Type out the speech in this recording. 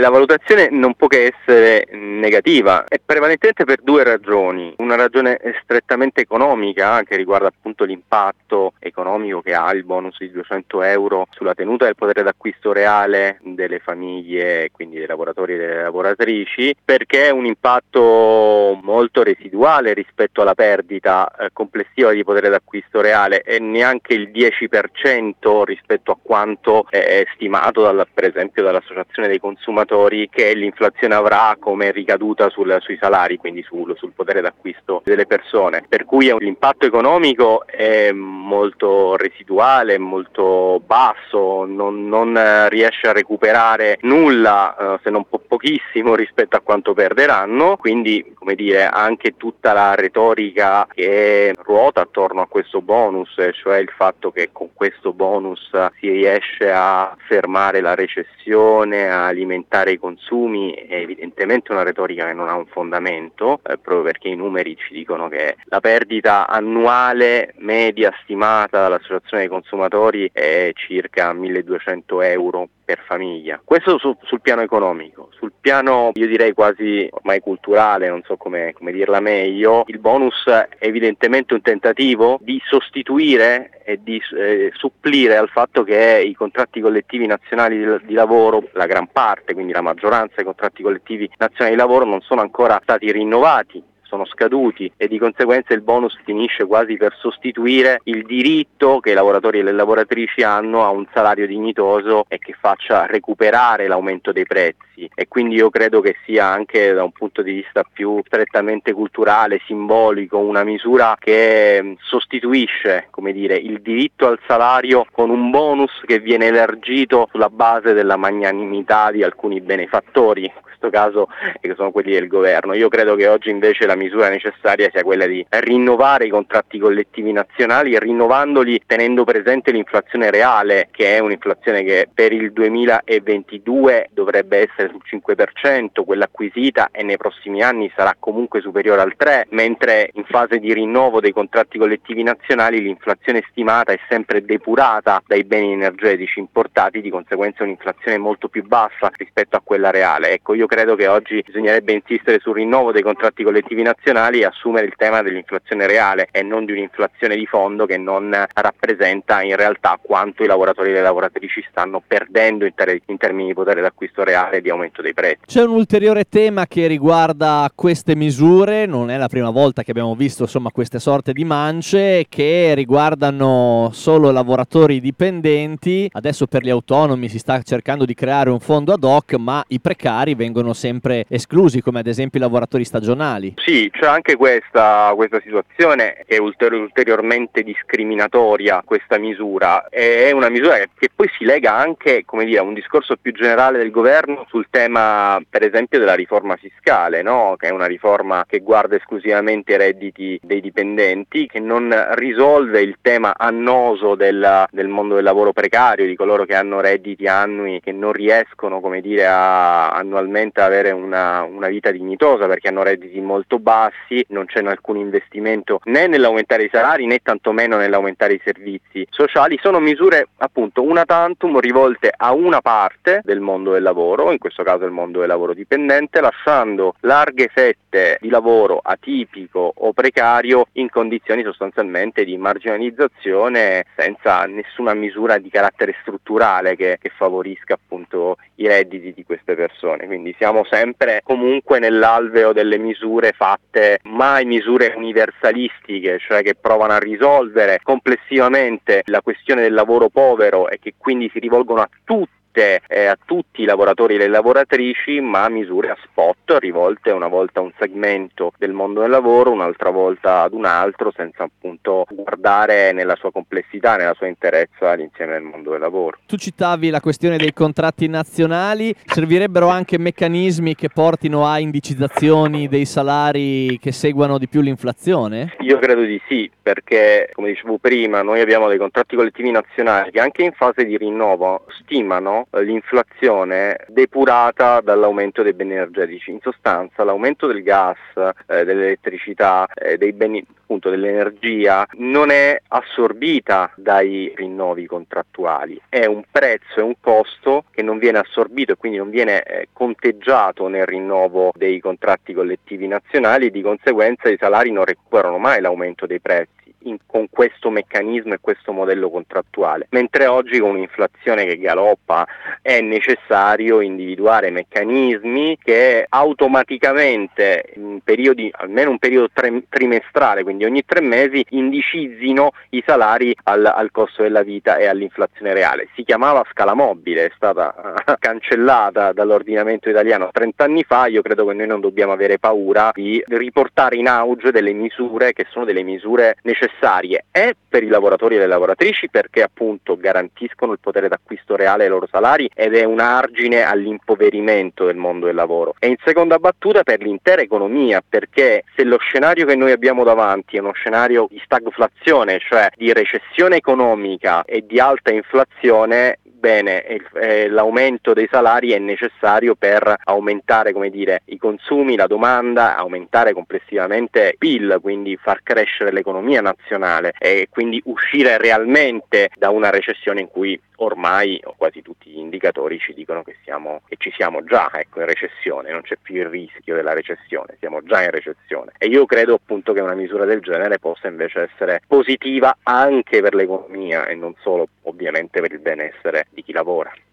La valutazione non può che essere negativa e prevalentemente per due ragioni. Una ragione strettamente economica che riguarda appunto l'impatto economico che ha il bonus di 200 euro sulla tenuta del potere d'acquisto reale delle famiglie, quindi dei lavoratori e delle lavoratrici, perché è un impatto molto residuale rispetto alla perdita complessiva di potere d'acquisto reale e neanche il 10% rispetto a quanto è stimato per esempio dall'Associazione dei Consumatori che l'inflazione avrà come ricaduta sui salari, quindi sul potere d'acquisto delle persone, per cui l'impatto economico è molto residuale, molto basso, non riesce a recuperare nulla se non pochissimo rispetto a quanto perderanno, quindi come dire anche tutta la retorica che ruota attorno a questo bonus, cioè il fatto che con questo bonus si riesce a fermare la recessione, a alimentare i consumi, è evidentemente una retorica che non ha un fondamento, proprio perché i numeri ci dicono che la perdita annuale media stimata dall'Associazione dei Consumatori è circa 1.200 euro per famiglia. Questo sul piano economico. Sul piano, io direi quasi ormai culturale, non so come dirla meglio, il bonus è evidentemente un tentativo di sostituire e di supplire al fatto che i contratti collettivi nazionali di lavoro, la gran parte, quindi la maggioranza dei contratti collettivi nazionali di lavoro non sono ancora stati rinnovati, sono scaduti e di conseguenza il bonus finisce quasi per sostituire il diritto che i lavoratori e le lavoratrici hanno a un salario dignitoso e che faccia recuperare l'aumento dei prezzi, e quindi io credo che sia anche da un punto di vista più strettamente culturale, simbolico, una misura che sostituisce, come dire, il diritto al salario con un bonus che viene elargito sulla base della magnanimità di alcuni benefattori, in questo caso che sono quelli del governo. Io credo che oggi invece la misura necessaria sia quella di rinnovare i contratti collettivi nazionali, rinnovandoli tenendo presente l'inflazione reale, che è un'inflazione che per il 2022 dovrebbe essere sul 5%, quella acquisita, e nei prossimi anni sarà comunque superiore al 3%, mentre in fase di rinnovo dei contratti collettivi nazionali l'inflazione stimata è sempre depurata dai beni energetici importati, di conseguenza un'inflazione molto più bassa rispetto a quella reale. Ecco, io credo che oggi bisognerebbe insistere sul rinnovo dei contratti collettivi nazionali e assumere il tema dell'inflazione reale e non di un'inflazione di fondo che non rappresenta in realtà quanto i lavoratori e le lavoratrici stanno perdendo in termini di potere d'acquisto reale e di aumento dei prezzi. C'è un ulteriore tema che riguarda queste misure, non è la prima volta che abbiamo visto queste sorte di mance che riguardano solo lavoratori dipendenti. Adesso per gli autonomi si sta cercando di creare un fondo ad hoc, ma i precari vengono sempre esclusi, come ad esempio i lavoratori stagionali. Sì, c'è anche questa situazione che è ulteriormente discriminatoria, questa misura. È una misura che poi si lega anche, come dire, a un discorso più generale del governo sul tema, per esempio, della riforma fiscale, no? Che è una riforma che guarda esclusivamente i redditi dei dipendenti, che non risolve il tema annoso del mondo del lavoro precario, di coloro che hanno redditi annui che non riescono, come dire, annualmente avere una vita dignitosa perché hanno redditi molto bassi, non c'è alcun investimento né nell'aumentare i salari né tantomeno nell'aumentare i servizi sociali. Sono misure appunto una tantum rivolte a una parte del mondo del lavoro, in questo caso il mondo del lavoro dipendente, lasciando larghe fette di lavoro atipico o precario in condizioni sostanzialmente di marginalizzazione, senza nessuna misura di carattere strutturale che favorisca appunto i redditi di queste persone. Quindi siamo sempre comunque nell'alveo delle misure fatte, mai misure universalistiche, cioè che provano a risolvere complessivamente la questione del lavoro povero e che quindi si rivolgono a tutti i lavoratori e le lavoratrici, ma misure a spot rivolte una volta a un segmento del mondo del lavoro, un'altra volta ad un altro, senza appunto guardare nella sua complessità, nella sua interezza l'insieme del mondo del lavoro. Tu citavi la questione dei contratti nazionali, servirebbero anche meccanismi che portino a indicizzazioni dei salari che seguano di più l'inflazione? Io credo di sì, perché come dicevo prima noi abbiamo dei contratti collettivi nazionali che anche in fase di rinnovo stimano sono l'inflazione depurata dall'aumento dei beni energetici. In sostanza l'aumento del gas, dell'elettricità, dei beni, appunto dell'energia, non è assorbita dai rinnovi contrattuali, è un prezzo, è un costo che non viene assorbito e quindi non viene conteggiato nel rinnovo dei contratti collettivi nazionali, e di conseguenza i salari non recuperano mai l'aumento dei prezzi con questo meccanismo e questo modello contrattuale, mentre oggi con un'inflazione che galoppa è necessario individuare meccanismi che automaticamente in periodi, almeno un periodo trimestrale, quindi ogni 3 mesi, indicizzino i salari al costo della vita e all'inflazione reale. Si chiamava scala mobile, è stata cancellata dall'ordinamento italiano 30 anni fa. Io credo che noi non dobbiamo avere paura di riportare in auge delle misure che sono delle misure necessarie per i lavoratori e le lavoratrici, perché appunto garantiscono il potere d'acquisto reale ai loro salari ed è un argine all'impoverimento del mondo del lavoro, e in seconda battuta per l'intera economia, perché se lo scenario che noi abbiamo davanti è uno scenario di stagflazione, cioè di recessione economica e di alta inflazione, bene, l'aumento dei salari è necessario per aumentare, come dire, i consumi, la domanda, aumentare complessivamente il PIL, quindi far crescere l'economia nazionale e quindi uscire realmente da una recessione in cui ormai quasi tutti gli indicatori ci dicono che ci siamo già in recessione, non c'è più il rischio della recessione, siamo già in recessione, e io credo appunto che una misura del genere possa invece essere positiva anche per l'economia e non solo ovviamente per il benessere di chi lavora.